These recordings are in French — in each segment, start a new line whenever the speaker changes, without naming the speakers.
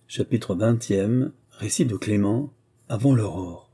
Chapitre 20e. Récit de Clément, avant l'aurore.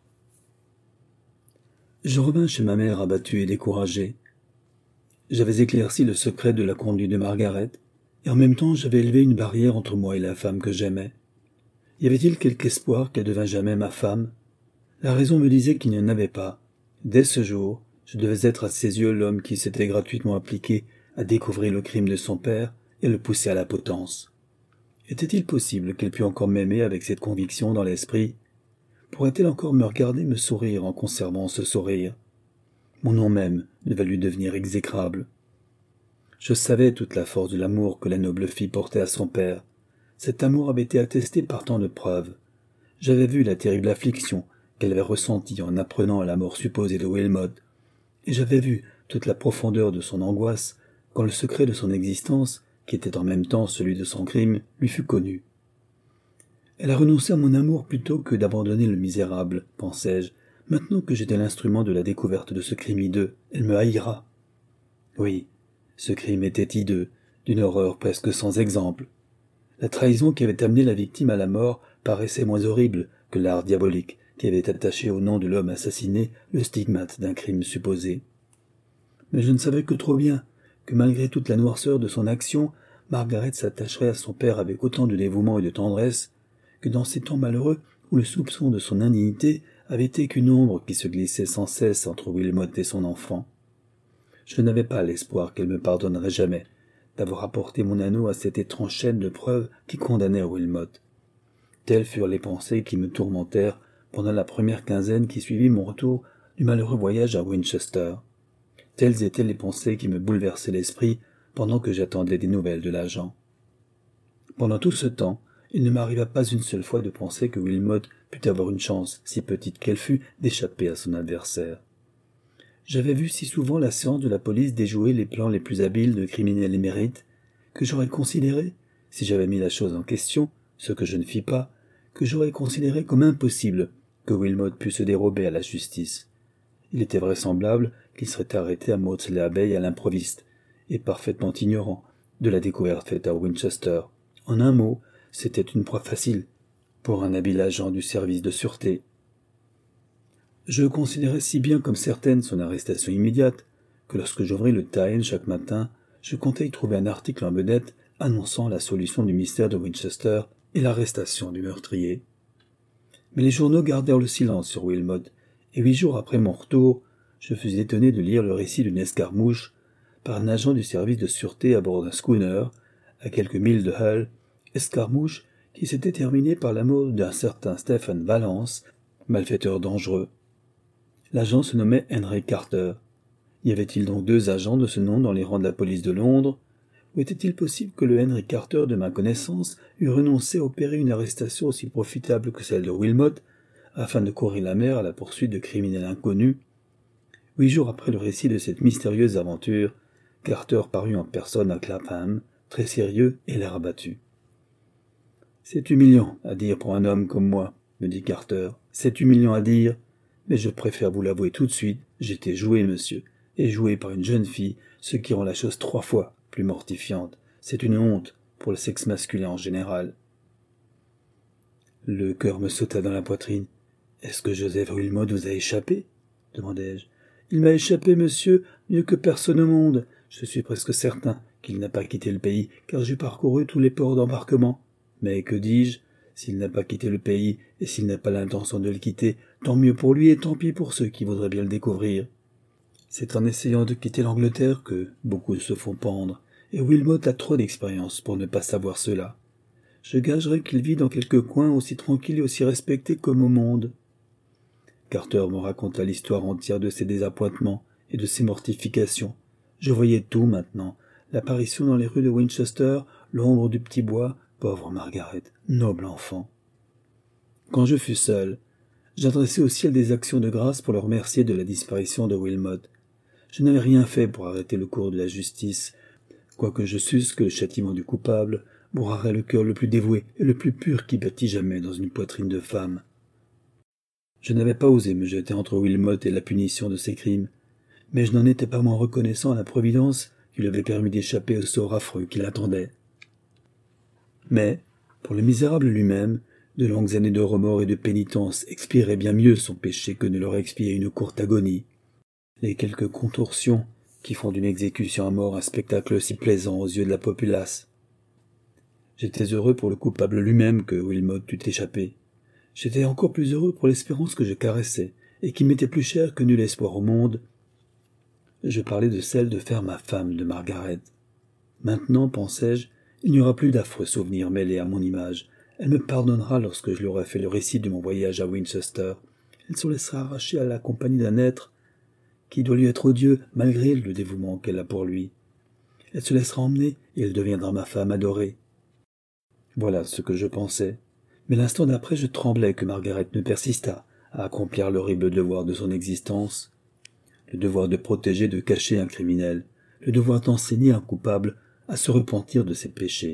Je revins chez ma mère abattu et découragé. J'avais éclairci le secret de la conduite de Margaret, et en même temps j'avais élevé une barrière entre moi et la femme que j'aimais. Y avait-il quelque espoir qu'elle devînt jamais ma femme? La raison me disait qu'il n'y en avait pas. Dès ce jour, je devais être à ses yeux l'homme qui s'était gratuitement appliqué à découvrir le crime de son père et le pousser à la potence. Était-il possible qu'elle pût encore m'aimer avec cette conviction dans l'esprit? Pourrait-elle encore me regarder me sourire en conservant ce sourire? Mon nom même devait lui devenir exécrable. Je savais toute la force de l'amour que la noble fille portait à son père. Cet amour avait été attesté par tant de preuves. J'avais vu la terrible affliction qu'elle avait ressentie en apprenant la mort supposée de Wilmot, et j'avais vu toute la profondeur de son angoisse quand le secret de son existence, qui était en même temps celui de son crime, lui fut connu. Elle a renoncé à mon amour plutôt que d'abandonner le misérable, pensai-je. Maintenant que j'étais l'instrument de la découverte de ce crime hideux, elle me haïra. Oui, ce crime était hideux, d'une horreur presque sans exemple. La trahison qui avait amené la victime à la mort paraissait moins horrible que l'art diabolique qui avait attaché au nom de l'homme assassiné le stigmate d'un crime supposé. Mais je ne savais que trop bien que malgré toute la noirceur de son action, Margaret s'attacherait à son père avec autant de dévouement et de tendresse que dans ces temps malheureux où le soupçon de son indignité avait été qu'une ombre qui se glissait sans cesse entre Wilmot et son enfant. Je n'avais pas l'espoir qu'elle me pardonnerait jamais d'avoir apporté mon anneau à cette étrange chaîne de preuves qui condamnait Wilmot. Telles furent les pensées qui me tourmentèrent pendant la première quinzaine qui suivit mon retour du malheureux voyage à Winchester. Telles étaient les pensées qui me bouleversaient l'esprit pendant que j'attendais des nouvelles de l'agent. Pendant tout ce temps, il ne m'arriva pas une seule fois de penser que Wilmot pût avoir une chance, si petite qu'elle fût, d'échapper à son adversaire. J'avais vu si souvent la séance de la police déjouer les plans les plus habiles de criminels émérites, que j'aurais considéré, si j'avais mis la chose en question, ce que je ne fis pas, que j'aurais considéré comme impossible que Wilmot pût se dérober à la justice. Il était vraisemblable qu'il serait arrêté à Maudsley-Abbey à l'improviste, et parfaitement ignorant de la découverte faite à Winchester. En un mot, c'était une proie facile pour un habile agent du service de sûreté. Je considérais si bien comme certaine son arrestation immédiate que lorsque j'ouvris le Times chaque matin, je comptais y trouver un article en vedette annonçant la solution du mystère de Winchester et l'arrestation du meurtrier. Mais les journaux gardèrent le silence sur Wilmot, et 8 jours après mon retour, je fus étonné de lire le récit d'une escarmouche par un agent du service de sûreté à bord d'un schooner, à quelques milles de Hull, escarmouche qui s'était terminée par la mort d'un certain Stephen Valence, malfaiteur dangereux. L'agent se nommait Henry Carter. Y avait-il donc 2 agents de ce nom dans les rangs de la police de Londres? Ou était-il possible que le Henry Carter de ma connaissance eût renoncé à opérer une arrestation aussi profitable que celle de Wilmot, afin de courir la mer à la poursuite de criminels inconnus? 8 jours après le récit de cette mystérieuse aventure, Carter parut en personne à Clapham, très sérieux et l'air abattu. « C'est humiliant à dire pour un homme comme moi, me dit Carter. C'est humiliant à dire, mais je préfère vous l'avouer tout de suite, j'étais joué, monsieur, et joué par une jeune fille, ce qui rend la chose 3 fois plus mortifiante. C'est une honte pour le sexe masculin en général. » Le cœur me sauta dans la poitrine. « Est-ce que Joseph Wilmot vous a échappé ?» demandai-je. « Il m'a échappé, monsieur, mieux que personne au monde. Je suis presque certain qu'il n'a pas quitté le pays, car j'ai parcouru tous les ports d'embarquement. Mais que dis-je? S'il n'a pas quitté le pays, et s'il n'a pas l'intention de le quitter, tant mieux pour lui et tant pis pour ceux qui voudraient bien le découvrir. C'est en essayant de quitter l'Angleterre que beaucoup se font pendre, et Wilmot a trop d'expérience pour ne pas savoir cela. Je gagerais qu'il vit dans quelque coin aussi tranquille et aussi respecté comme au monde. » Carter me raconta l'histoire entière de ses désappointements et de ses mortifications. Je voyais tout maintenant, l'apparition dans les rues de Winchester, l'ombre du petit bois, pauvre Margaret, noble enfant. Quand je fus seul, j'adressai au ciel des actions de grâce pour le remercier de la disparition de Wilmot. Je n'avais rien fait pour arrêter le cours de la justice, quoique je susse que le châtiment du coupable broierait le cœur le plus dévoué et le plus pur qui battit jamais dans une poitrine de femme. Je n'avais pas osé me jeter entre Wilmot et la punition de ses crimes, mais je n'en étais pas moins reconnaissant à la Providence qui lui avait permis d'échapper au sort affreux qui l'attendait. Mais, Pour le misérable lui-même, de longues années de remords et de pénitence expieraient bien mieux son péché que ne l'aurait expié une courte agonie. Les quelques contorsions qui font d'une exécution à mort un spectacle si plaisant aux yeux de la populace. J'étais heureux pour le coupable lui-même que Wilmot eût échappé. J'étais encore plus heureux pour l'espérance que je caressais, et qui m'était plus chère que nul espoir au monde. Je parlais de celle de faire ma femme de Margaret. Maintenant, pensais-je, il n'y aura plus d'affreux souvenirs mêlés à mon image. Elle me pardonnera lorsque je lui aurai fait le récit de mon voyage à Winchester. Elle se laissera arracher à la compagnie d'un être qui doit lui être odieux malgré le dévouement qu'elle a pour lui. Elle se laissera emmener et elle deviendra ma femme adorée. Voilà ce que je pensais. Mais l'instant d'après, je tremblais que Margaret ne persistât à accomplir l'horrible devoir de son existence. Le devoir de protéger, de cacher un criminel. Le devoir d'enseigner un coupable à se repentir de ses péchés.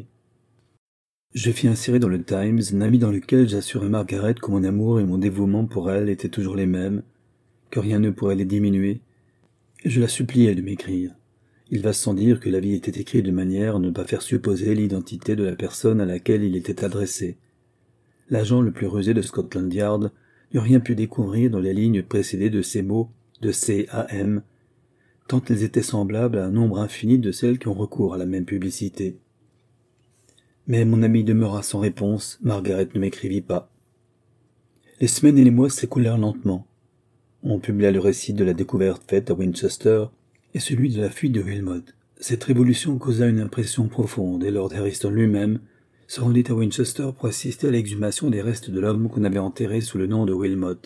Je fis insérer dans le Times un avis dans lequel j'assurais Margaret que mon amour et mon dévouement pour elle étaient toujours les mêmes, que rien ne pourrait les diminuer, et je la suppliais de m'écrire. Il va sans dire que l'avis était écrit de manière à ne pas faire supposer l'identité de la personne à laquelle il était adressé. L'agent le plus rusé de Scotland Yard n'eût rien pu découvrir dans les lignes précédées de ces mots de C à M, tant elles étaient semblables à un nombre infini de celles qui ont recours à la même publicité. Mais mon ami demeura sans réponse, Margaret ne m'écrivit pas. Les semaines et les mois s'écoulèrent lentement. On publia le récit de la découverte faite à Winchester et celui de la fuite de Wilmot. Cette révolution causa une impression profonde et Lord Harriston lui-même se rendit à Winchester pour assister à l'exhumation des restes de l'homme qu'on avait enterré sous le nom de Wilmot.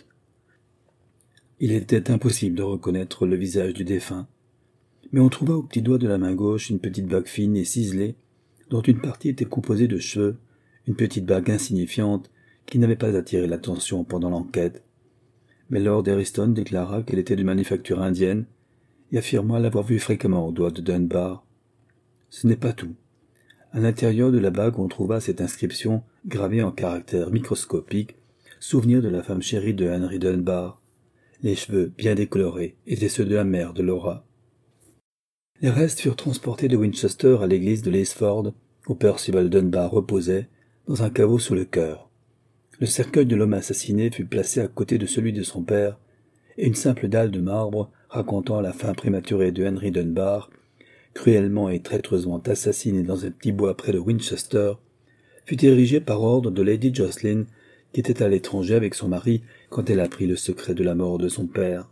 Il était impossible de reconnaître le visage du défunt, mais on trouva au petit doigt de la main gauche une petite bague fine et ciselée, dont une partie était composée de cheveux, une petite bague insignifiante qui n'avait pas attiré l'attention pendant l'enquête. Mais Lord Harriston déclara qu'elle était de manufacture indienne et affirma l'avoir vue fréquemment au doigt de Dunbar. Ce n'est pas tout. À l'intérieur de la bague, on trouva cette inscription gravée en caractères microscopiques, souvenir de la femme chérie de Henry Dunbar. Les cheveux, bien décolorés, étaient ceux de la mère de Laura. Les restes furent transportés de Winchester à l'église de Lisford, où Percival Dunbar reposait, dans un caveau sous le chœur. Le cercueil de l'homme assassiné fut placé à côté de celui de son père, et une simple dalle de marbre racontant la fin prématurée de Henry Dunbar, cruellement et traîtreusement assassiné dans un petit bois près de Winchester, fut érigée par ordre de Lady Jocelyn, qui était à l'étranger avec son mari quand elle apprit le secret de la mort de son père.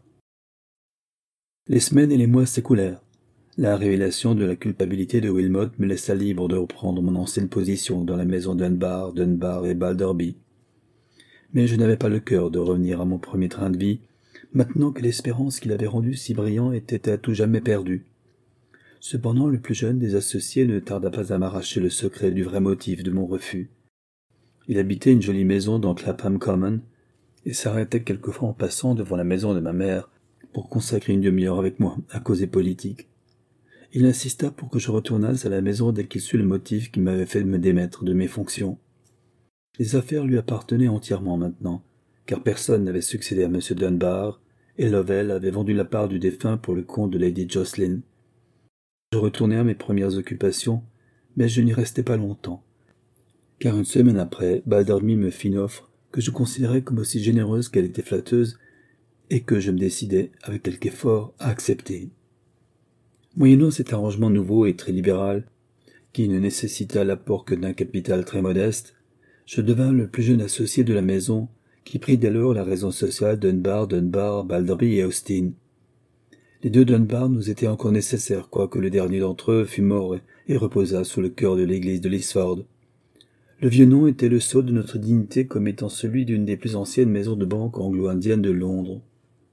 Les semaines et les mois s'écoulèrent. La révélation de la culpabilité de Wilmot me laissa libre de reprendre mon ancienne position dans la maison Dunbar et Balderby. Mais je n'avais pas le cœur de revenir à mon premier train de vie, maintenant que l'espérance qui l'avait rendu si brillant était à tout jamais perdue. Cependant, le plus jeune des associés ne tarda pas à m'arracher le secret du vrai motif de mon refus. Il habitait une jolie maison dans Clapham Common, et s'arrêtait quelquefois en passant devant la maison de ma mère pour consacrer une demi-heure avec moi à causer politique. Il insista pour que je retournasse à la maison dès qu'il sut le motif qui m'avait fait me démettre de mes fonctions. Les affaires lui appartenaient entièrement maintenant, car personne n'avait succédé à M. Dunbar, et Lovell avait vendu la part du défunt pour le compte de Lady Jocelyn. Je retournai à mes premières occupations, mais je n'y restai pas longtemps, car une semaine après, Balderby me fit une offre que je considérais comme aussi généreuse qu'elle était flatteuse, et que je me décidai, avec quelque effort, à accepter. Moyennant cet arrangement nouveau et très libéral, qui ne nécessita l'apport que d'un capital très modeste, je devins le plus jeune associé de la maison, qui prit dès lors la raison sociale Dunbar, Balderby et Austin. Les deux Dunbar nous étaient encore nécessaires, quoique le dernier d'entre eux fût mort et reposât sous le chœur de l'église de Lisford. Le vieux nom était le sceau de notre dignité comme étant celui d'une des plus anciennes maisons de banque anglo-indiennes de Londres.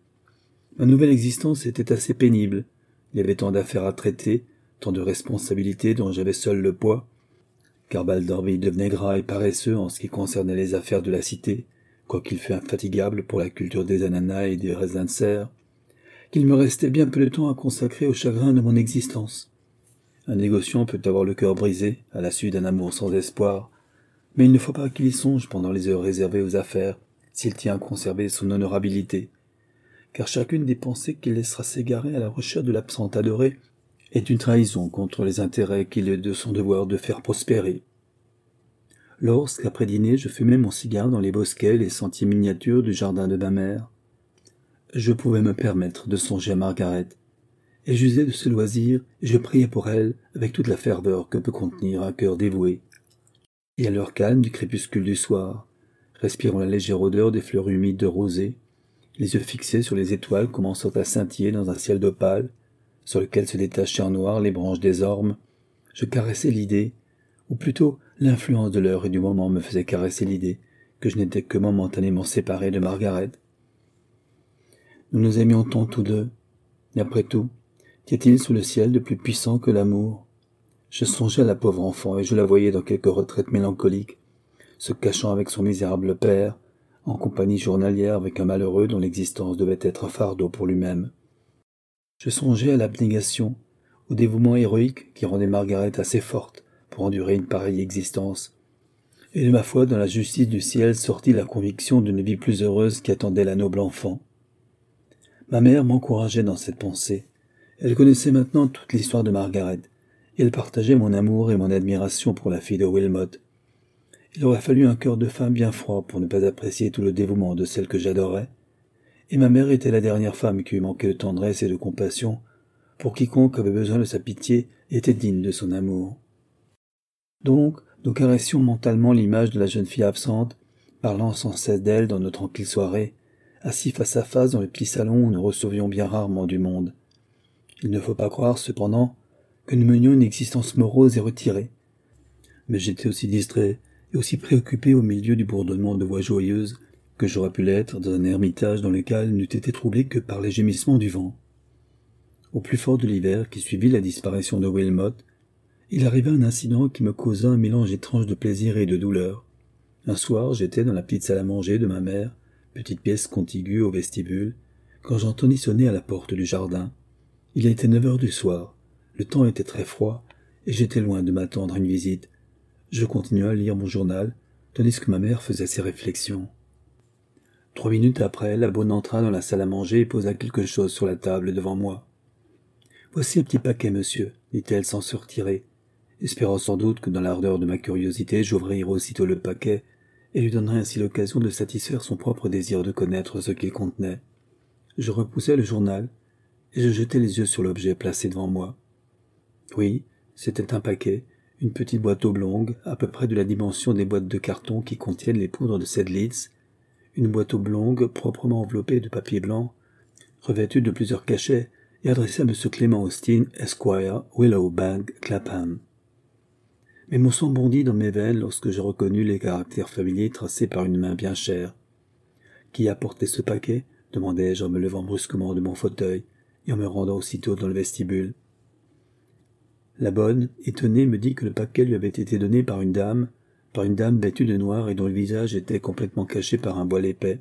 Ma nouvelle existence était assez pénible. Il y avait tant d'affaires à traiter, tant de responsabilités dont j'avais seul le poids, car Balderby devenait gras et paresseux en ce qui concernait les affaires de la cité, quoiqu'il fût infatigable pour la culture des ananas et des raisins de serre, qu'il me restait bien peu de temps à consacrer au chagrin de mon existence. Un négociant peut avoir le cœur brisé à la suite d'un amour sans espoir, mais il ne faut pas qu'il y songe pendant les heures réservées aux affaires, s'il tient à conserver son honorabilité, car chacune des pensées qu'il laissera s'égarer à la recherche de l'absente adorée est une trahison contre les intérêts qu'il est de son devoir de faire prospérer. lorsqu'après dîner je fumais mon cigare dans les bosquets et les sentiers miniatures du jardin de ma mère. Je pouvais me permettre de songer à Margaret, et j'usais de ce loisir, et je priais pour elle avec toute la ferveur que peut contenir un cœur dévoué. Et à l'heure calme du crépuscule du soir, respirant la légère odeur des fleurs humides de rosée, les yeux fixés sur les étoiles commençant à scintiller dans un ciel d'opale, sur lequel se détachaient en noir les branches des ormes, je caressais l'idée, ou plutôt l'influence de l'heure et du moment me faisait caresser l'idée que je n'étais que momentanément séparé de Margaret. Nous nous aimions tant tous deux, et après tout, qu'y a-t-il sous le ciel de plus puissant que l'amour? Je songeais à la pauvre enfant et je la voyais dans quelque retraite mélancolique, se cachant avec son misérable père, en compagnie journalière avec un malheureux dont l'existence devait être un fardeau pour lui-même. Je songeais à l'abnégation, au dévouement héroïque qui rendait Margaret assez forte pour endurer une pareille existence, et de ma foi dans la justice du ciel sortit la conviction d'une vie plus heureuse qui attendait la noble enfant. Ma mère m'encourageait dans cette pensée. Elle connaissait maintenant toute l'histoire de Margaret, et elle partageait mon amour et mon admiration pour la fille de Wilmot. Il aurait fallu un cœur de femme bien froid pour ne pas apprécier tout le dévouement de celle que j'adorais, et ma mère était la dernière femme qui eût manqué de tendresse et de compassion pour quiconque avait besoin de sa pitié et était digne de son amour. Donc, nous caressions mentalement l'image de la jeune fille absente, parlant sans cesse d'elle dans nos tranquilles soirées, assis face à face dans le petit salon où nous recevions bien rarement du monde. Il ne faut pas croire, cependant, que nous menions une existence morose et retirée. Mais j'étais aussi distrait et aussi préoccupé au milieu du bourdonnement de voix joyeuses que j'aurais pu l'être dans un ermitage dans lequel n'eût été troublé que par les gémissements du vent. Au plus fort de l'hiver qui suivit la disparition de Wilmot, il arriva un incident qui me causa un mélange étrange de plaisir et de douleur. Un soir, j'étais dans la petite salle à manger de ma mère, petite pièce contiguë au vestibule, quand j'entendis sonner à la porte du jardin. Il était 9 heures du soir, le temps était très froid, et j'étais loin de m'attendre à une visite. Je continuai à lire mon journal, tandis que ma mère faisait ses réflexions. 3 minutes après, la bonne entra dans la salle à manger et posa quelque chose sur la table devant moi. « Voici un petit paquet, monsieur, » dit-elle sans se retirer, espérant sans doute que dans l'ardeur de ma curiosité j'ouvrirai aussitôt le paquet et lui donnerai ainsi l'occasion de satisfaire son propre désir de connaître ce qu'il contenait. Je repoussai le journal, et je jetai les yeux sur l'objet placé devant moi. Oui, c'était un paquet, une petite boîte oblongue, à peu près de la dimension des boîtes de carton qui contiennent les poudres de Seydlitz, une boîte oblongue proprement enveloppée de papier blanc, revêtue de plusieurs cachets et adressée à M. Clément Austin, Esquire, Willowbank, Clapham. Mais mon sang bondit dans mes veines lorsque je reconnus les caractères familiers tracés par une main bien chère. « Qui a porté ce paquet ?» demandai-je en me levant brusquement de mon fauteuil et en me rendant aussitôt dans le vestibule. La bonne, étonnée, me dit que le paquet lui avait été donné par une dame vêtue de noir et dont le visage était complètement caché par un voile épais.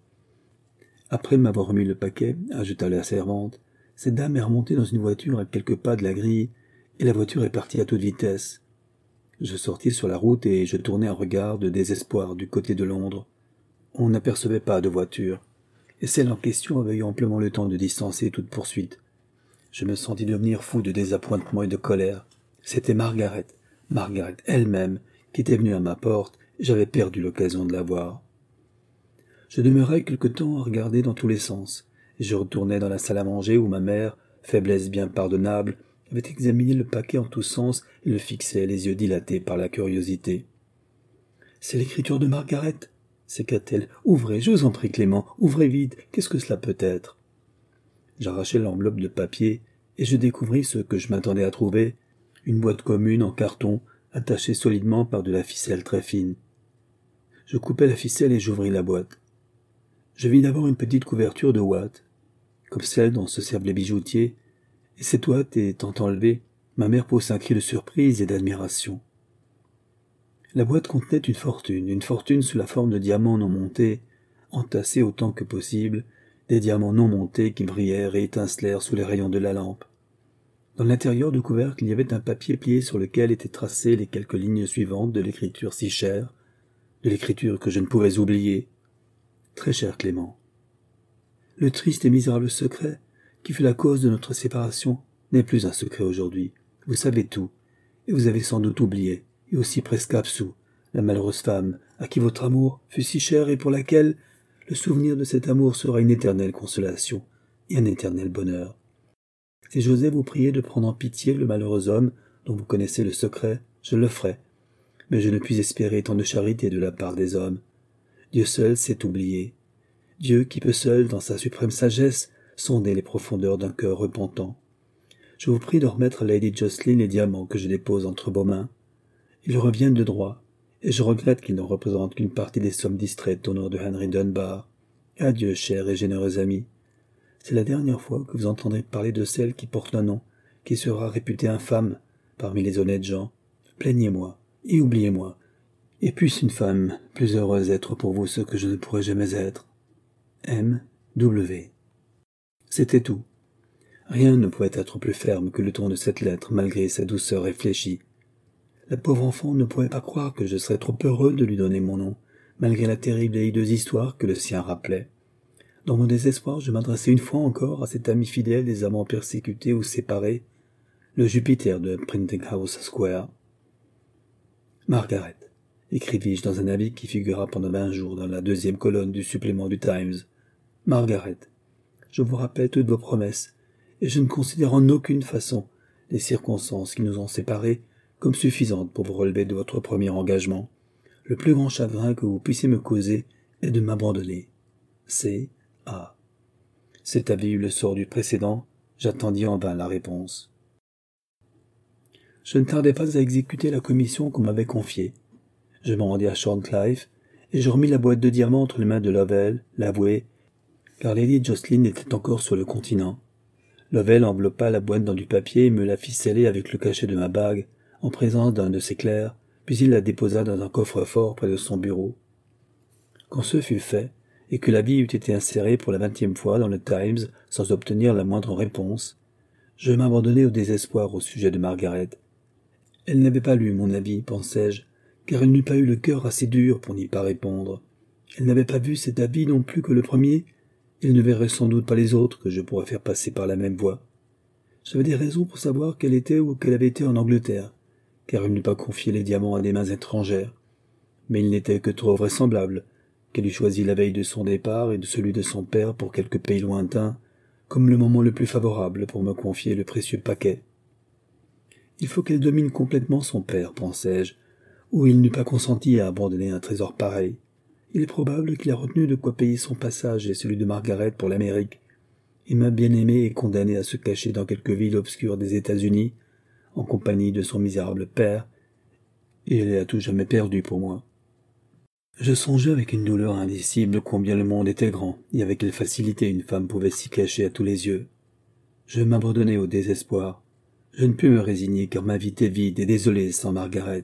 Après m'avoir remis le paquet, ajouta la servante, cette dame est remontée dans une voiture à quelques pas de la grille, et la voiture est partie à toute vitesse. Je sortis sur la route et je tournai un regard de désespoir du côté de Londres. On n'apercevait pas de voiture, et celle en question avait eu amplement le temps de distancer toute poursuite. Je me sentis devenir fou de désappointement et de colère. C'était Margaret elle-même, qui était venue à ma porte, et j'avais perdu l'occasion de la voir. Je demeurai quelque temps à regarder dans tous les sens, et je retournai dans la salle à manger où ma mère, faiblesse bien pardonnable, avait examiné le paquet en tous sens et le fixait, les yeux dilatés par la curiosité. « C'est l'écriture de Margaret !» s'écria-t-elle. « Ouvrez, je vous en prie, Clément, ouvrez vite, qu'est-ce que cela peut être ?» J'arrachai l'enveloppe de papier, et je découvris ce que je m'attendais à trouver, une boîte commune en carton, attachée solidement par de la ficelle très fine. Je coupai la ficelle et j'ouvris la boîte. Je vis d'abord une petite couverture de ouate, comme celle dont se servent les bijoutiers, et cette ouate étant enlevée, ma mère poussa un cri de surprise et d'admiration. La boîte contenait une fortune sous la forme de diamants non montés, entassés autant que possible, des diamants non montés qui brillèrent et étincelèrent sous les rayons de la lampe. Dans l'intérieur du couvercle, il y avait un papier plié sur lequel étaient tracées les quelques lignes suivantes de l'écriture si chère, de l'écriture que je ne pouvais oublier. Très cher Clément. Le triste et misérable secret, qui fut la cause de notre séparation, n'est plus un secret aujourd'hui. Vous savez tout, et vous avez sans doute oublié, et aussi presque absous, la malheureuse femme à qui votre amour fut si cher et pour laquelle le souvenir de cet amour sera une éternelle consolation et un éternel bonheur. Si j'osais vous prier de prendre en pitié le malheureux homme dont vous connaissez le secret, je le ferais, mais je ne puis espérer tant de charité de la part des hommes. Dieu seul sait oublier. Dieu qui peut seul, dans sa suprême sagesse, sonder les profondeurs d'un cœur repentant. Je vous prie de remettre à Lady Jocelyn les diamants que je dépose entre vos mains. Ils reviennent de droit, et je regrette qu'ils ne représentent qu'une partie des sommes distraites au nom de Henry Dunbar. Adieu, cher et généreux ami. C'est la dernière fois que vous entendrez parler de celle qui porte un nom, qui sera réputée infâme parmi les honnêtes gens. Plaignez-moi, et oubliez-moi, et puisse une femme plus heureuse être pour vous ce que je ne pourrai jamais être. M. W. C'était tout. Rien ne pouvait être plus ferme que le ton de cette lettre, malgré sa douceur réfléchie. La pauvre enfant ne pouvait pas croire que je serais trop heureux de lui donner mon nom, malgré la terrible et hideuse histoire que le sien rappelait. Dans mon désespoir, je m'adressai une fois encore à cet ami fidèle des amants persécutés ou séparés, le Jupiter de Printing House Square. Margaret, écrivis-je dans un avis qui figura pendant 20 jours dans la 2e colonne du supplément du Times. Margaret, je vous rappelle toutes vos promesses, et je ne considère en aucune façon les circonstances qui nous ont séparés comme suffisantes pour vous relever de votre premier engagement. Le plus grand chagrin que vous puissiez me causer est de m'abandonner. C. A. Cet avis eut le sort du précédent, j'attendis en vain la réponse. Je ne tardai pas à exécuter la commission qu'on m'avait confiée. Je me rendis à Shorncliffe, et je remis la boîte de diamants entre les mains de Lovell, l'avoué, car Lady Jocelyn était encore sur le continent. Lovell enveloppa la boîte dans du papier et me la fit sceller avec le cachet de ma bague, en présence d'un de ses clercs, puis il la déposa dans un coffre-fort près de son bureau. Quand ce fut fait, et que l'avis eut été inséré pour la 20e fois dans le Times sans obtenir la moindre réponse, je m'abandonnai au désespoir au sujet de Margaret. Elle n'avait pas lu mon avis, pensai-je, car elle n'eût pas eu le cœur assez dur pour n'y pas répondre. Elle n'avait pas vu cet avis non plus que le premier, elle ne verrait sans doute pas les autres que je pourrais faire passer par la même voie. J'avais des raisons pour savoir qu'elle était ou qu'elle avait été en Angleterre, car elle n'eût pas confié les diamants à des mains étrangères. Mais il n'était que trop vraisemblable qu'elle eût choisi la veille de son départ et de celui de son père pour quelque pays lointain, comme le moment le plus favorable pour me confier le précieux paquet. Il faut qu'elle domine complètement son père, pensai-je, ou il n'eût pas consenti à abandonner un trésor pareil. Il est probable qu'il a retenu de quoi payer son passage et celui de Margaret pour l'Amérique, et ma bien-aimée est condamnée à se cacher dans quelque ville obscure des États-Unis, en compagnie de son misérable père, et elle est à tout jamais perdue pour moi. Je songeais avec une douleur indicible combien le monde était grand, et avec quelle facilité une femme pouvait s'y cacher à tous les yeux. Je m'abandonnai au désespoir. Je ne pus me résigner car ma vie était vide et désolée sans Margaret.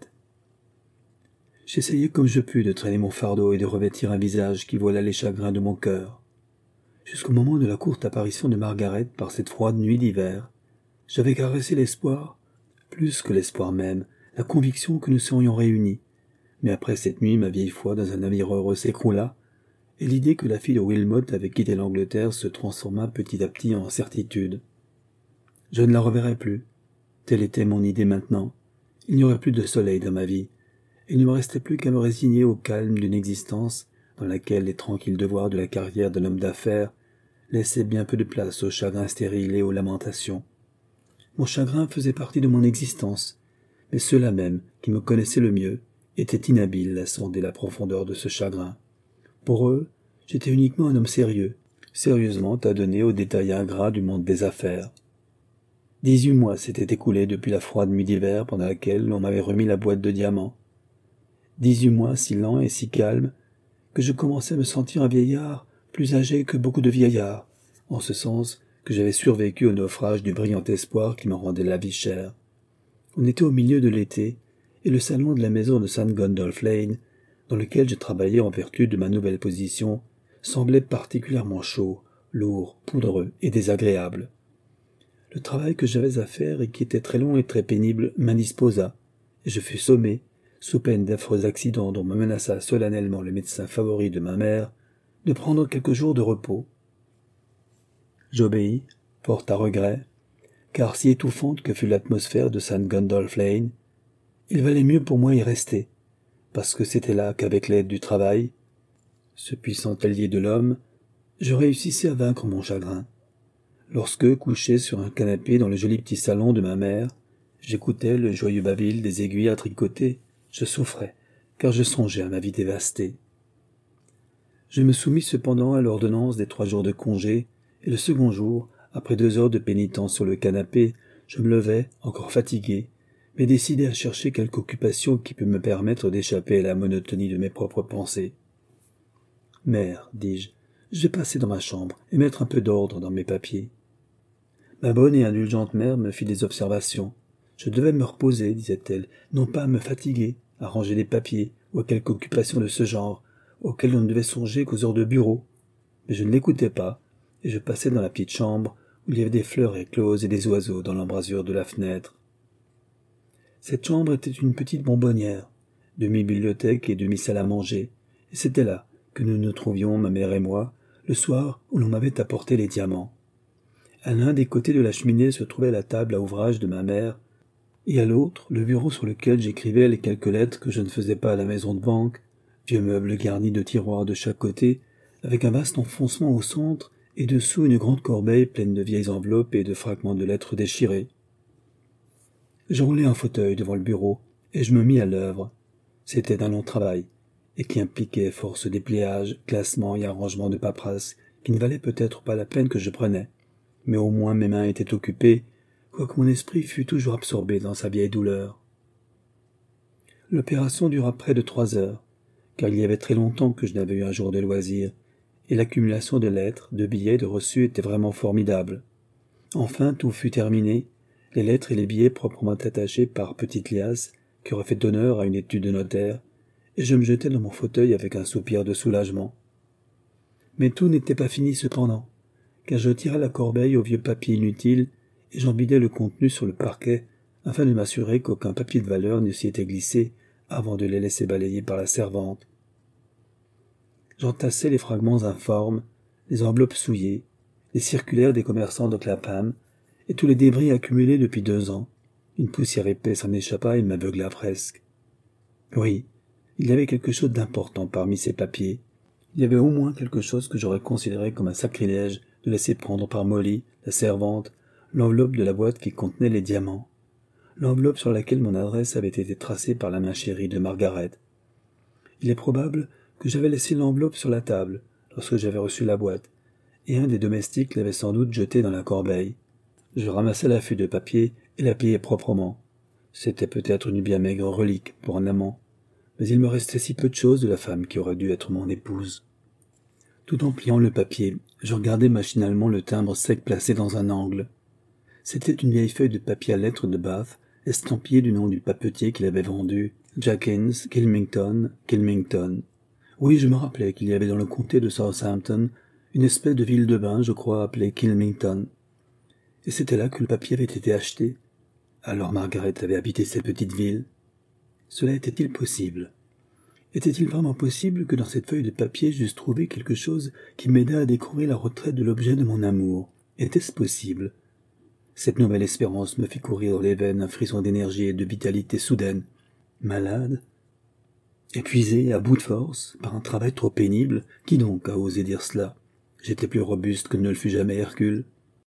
J'essayai comme je pus de traîner mon fardeau et de revêtir un visage qui voilât les chagrins de mon cœur. Jusqu'au moment de la courte apparition de Margaret par cette froide nuit d'hiver, j'avais caressé l'espoir, plus que l'espoir même, la conviction que nous serions réunis. Mais après cette nuit, ma vieille foi dans un navire heureux s'écroula, et l'idée que la fille de Wilmot avait quitté l'Angleterre se transforma petit à petit en certitude. Je ne la reverrai plus. Telle était mon idée maintenant. Il n'y aurait plus de soleil dans ma vie. Il ne me restait plus qu'à me résigner au calme d'une existence dans laquelle les tranquilles devoirs de la carrière d'un homme d'affaires laissaient bien peu de place aux chagrins stériles et aux lamentations. Mon chagrin faisait partie de mon existence, mais ceux-là même, qui me connaissaient le mieux, étaient inhabiles à sonder la profondeur de ce chagrin. Pour eux, j'étais uniquement un homme sérieux, sérieusement adonné aux détails ingrats du monde des affaires. 18 mois s'étaient écoulés depuis la froide nuit d'hiver pendant laquelle on m'avait remis la boîte de diamants. 18 mois si lents et si calmes que je commençais à me sentir un vieillard plus âgé que beaucoup de vieillards, en ce sens que j'avais survécu au naufrage du brillant espoir qui me rendait la vie chère. On était au milieu de l'été, et le salon de la maison de St. Gundolph Lane, dans lequel je travaillais en vertu de ma nouvelle position, semblait particulièrement chaud, lourd, poudreux et désagréable. Le travail que j'avais à faire et qui était très long et très pénible m'indisposa, et je fus sommé, sous peine d'affreux accidents dont me menaça solennellement le médecin favori de ma mère, de prendre quelques jours de repos. J'obéis, fort à regret, car si étouffante que fût l'atmosphère de St. Gundolph Lane, il valait mieux pour moi y rester, parce que c'était là qu'avec l'aide du travail, ce puissant allié de l'homme, je réussissais à vaincre mon chagrin. Lorsque, couché sur un canapé dans le joli petit salon de ma mère, j'écoutais le joyeux baville des aiguilles à tricoter, je souffrais, car je songeais à ma vie dévastée. Je me soumis cependant à l'ordonnance des 3 jours de congé, et le second jour, après 2 heures de pénitence sur le canapé, je me levai, encore fatigué, mais décidé à chercher quelque occupation qui pût me permettre d'échapper à la monotonie de mes propres pensées. « Mère, dis-je, je vais passer dans ma chambre et mettre un peu d'ordre dans mes papiers. » Ma bonne et indulgente mère me fit des observations. Je devais me reposer, disait-elle, non pas à me fatiguer, à ranger des papiers ou à quelque occupation de ce genre, auquel on ne devait songer qu'aux heures de bureau. Mais je ne l'écoutais pas, et je passai dans la petite chambre où il y avait des fleurs écloses et des oiseaux dans l'embrasure de la fenêtre. Cette chambre était une petite bonbonnière, demi-bibliothèque et demi-salle à manger, et c'était là que nous nous trouvions, ma mère et moi, le soir où l'on m'avait apporté les diamants. À l'un des côtés de la cheminée se trouvait la table à ouvrage de ma mère, et à l'autre, le bureau sur lequel j'écrivais les quelques lettres que je ne faisais pas à la maison de banque, vieux meuble garni de tiroirs de chaque côté, avec un vaste enfoncement au centre, et dessous une grande corbeille pleine de vieilles enveloppes et de fragments de lettres déchirées. J'enroulai un fauteuil devant le bureau, et je me mis à l'œuvre. C'était un long travail, et qui impliquait force dépliage, classement et arrangement de paperasse, qui ne valait peut-être pas la peine que je prenais. Mais au moins mes mains étaient occupées, quoique mon esprit fût toujours absorbé dans sa vieille douleur. L'opération dura près de 3 heures, car il y avait très longtemps que je n'avais eu un jour de loisir, et l'accumulation de lettres, de billets, de reçus était vraiment formidable. Enfin tout fut terminé, les lettres et les billets proprement attachés par petites liasses, qui auraient fait honneur à une étude de notaire, et je me jetai dans mon fauteuil avec un soupir de soulagement. Mais tout n'était pas fini cependant, car je tirai la corbeille aux vieux papiers inutiles, et j'en vidai le contenu sur le parquet, afin de m'assurer qu'aucun papier de valeur ne s'y était glissé avant de les laisser balayer par la servante. J'entassai les fragments informes, les enveloppes souillées, les circulaires des commerçants de Clapham, et tous les débris accumulés depuis 2 ans. Une poussière épaisse en échappa et m'aveugla presque. Oui, il y avait quelque chose d'important parmi ces papiers. Il y avait au moins quelque chose que j'aurais considéré comme un sacrilège de laisser prendre par Molly, la servante, l'enveloppe de la boîte qui contenait les diamants. L'enveloppe sur laquelle mon adresse avait été tracée par la main chérie de Margaret. Il est probable que j'avais laissé l'enveloppe sur la table lorsque j'avais reçu la boîte, et un des domestiques l'avait sans doute jetée dans la corbeille. Je ramassai la feuille de papier et la pliai proprement. C'était peut-être une bien maigre relique pour un amant, mais il me restait si peu de choses de la femme qui aurait dû être mon épouse. Tout en pliant le papier, je regardais machinalement le timbre sec placé dans un angle. C'était une vieille feuille de papier à lettres de Bath, estampillée du nom du papetier qui l'avait vendu, Jackins, Kilmington, Kilmington. Oui, je me rappelais qu'il y avait dans le comté de Southampton une espèce de ville de bain, je crois, appelée Kilmington. Et c'était là que le papier avait été acheté. Alors Margaret avait habité cette petite ville. Cela était-il possible? Était-il vraiment possible que dans cette feuille de papier j'eusse trouvé quelque chose qui m'aidât à découvrir la retraite de l'objet de mon amour? Était-ce possible? Cette nouvelle espérance me fit courir dans les veines un frisson d'énergie et de vitalité soudaine. Malade? Épuisé, à bout de force, par un travail trop pénible, qui donc a osé dire cela? J'étais plus robuste que ne le fut jamais Hercule.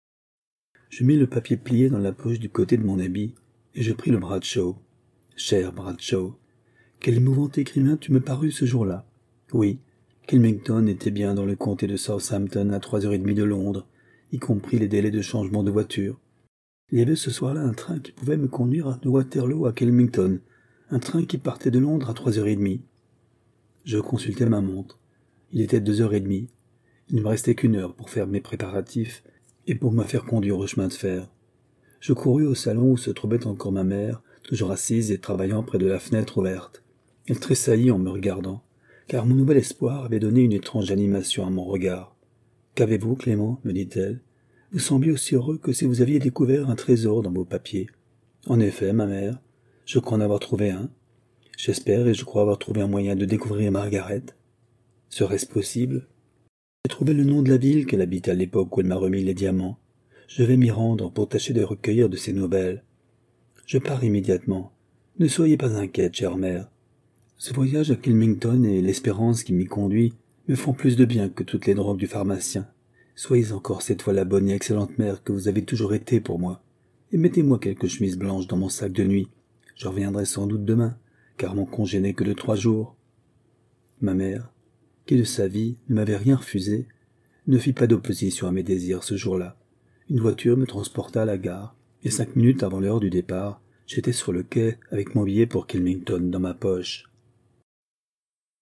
Je mis le papier plié dans la poche du côté de mon habit, et je pris le Bradshaw. Cher Bradshaw, quel émouvant écrivain tu me parus ce jour-là. Oui, Kilmington était bien dans le comté de Southampton à 3h30 de Londres, y compris les délais de changement de voiture. Il y avait ce soir-là un train qui pouvait me conduire de Waterloo à Kilmington, un train qui partait de Londres à 3h30. Je consultai ma montre. Il était 2h30. Il ne me restait qu'1 heure pour faire mes préparatifs et pour me faire conduire au chemin de fer. Je courus au salon où se trouvait encore ma mère, toujours assise et travaillant près de la fenêtre ouverte. Elle tressaillit en me regardant, car mon nouvel espoir avait donné une étrange animation à mon regard. « Qu'avez-vous, Clément » me dit-elle. « Vous sembliez aussi heureux que si vous aviez découvert un trésor dans vos papiers. »« En effet, ma mère, je crois en avoir trouvé un. J'espère et je crois avoir trouvé un moyen de découvrir Margaret. Serait-ce possible ? J'ai trouvé le nom de la ville qu'elle habitait à l'époque où elle m'a remis les diamants. Je vais m'y rendre pour tâcher de recueillir de ses nouvelles. Je pars immédiatement. Ne soyez pas inquiète, chère mère. Ce voyage à Kilmington et l'espérance qui m'y conduit me font plus de bien que toutes les drogues du pharmacien. Soyez encore cette fois la bonne et excellente mère que vous avez toujours été pour moi. Et mettez-moi quelques chemises blanches dans mon sac de nuit. Je reviendrai sans doute demain, car mon congé n'est que de 3 jours. Ma mère, qui de sa vie ne m'avait rien refusé, ne fit pas d'opposition à mes désirs ce jour-là. Une voiture me transporta à la gare, et 5 minutes avant l'heure du départ, j'étais sur le quai avec mon billet pour Kilmington dans ma poche.